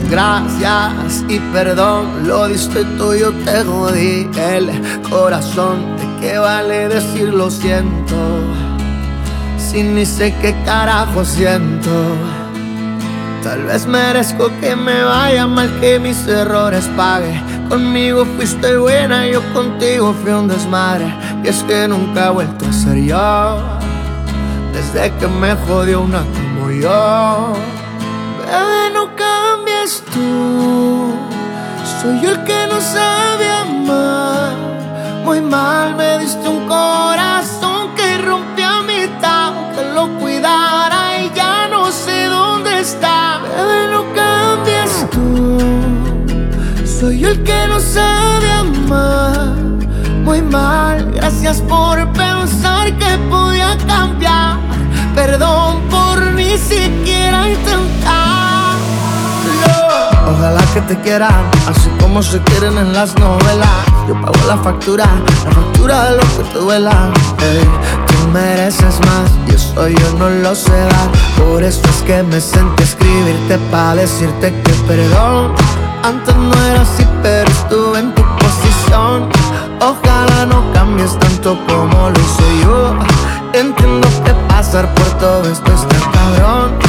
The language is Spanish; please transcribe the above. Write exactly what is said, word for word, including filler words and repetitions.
Gracias y perdón, lo diste tú, yo te jodí el corazón. ¿De qué vale decir lo siento si ni sé qué carajo siento? Tal vez merezco que me vaya mal, que mis errores pague. Conmigo fuiste buena, yo contigo fui un desmadre. Y es que nunca he vuelto a ser yo desde que me jodió una como yo. Bebé, no cambies tú, soy yo el que no sabe amar. Muy mal, me diste un corazón que rompió a mitad, que lo cuidara y ya no sé dónde está. Bebé, no cambies tú, soy yo el que no sabe amar. Muy mal, gracias por pensar que podía cambiar. Perdón por ni siquiera intentarlo. Ojalá que te quieran así como se quieren en las novelas. Yo pago la factura, la factura de lo que te duela. Ey, tú mereces más y eso yo no lo sé dar. Por eso es que me senté a escribirte pa' decirte que perdón. Antes no era así, pero estuve en tu posición. Ojalá no cambies tanto como lo hice yo. Entiendo que pasar por todo esto está cabrón.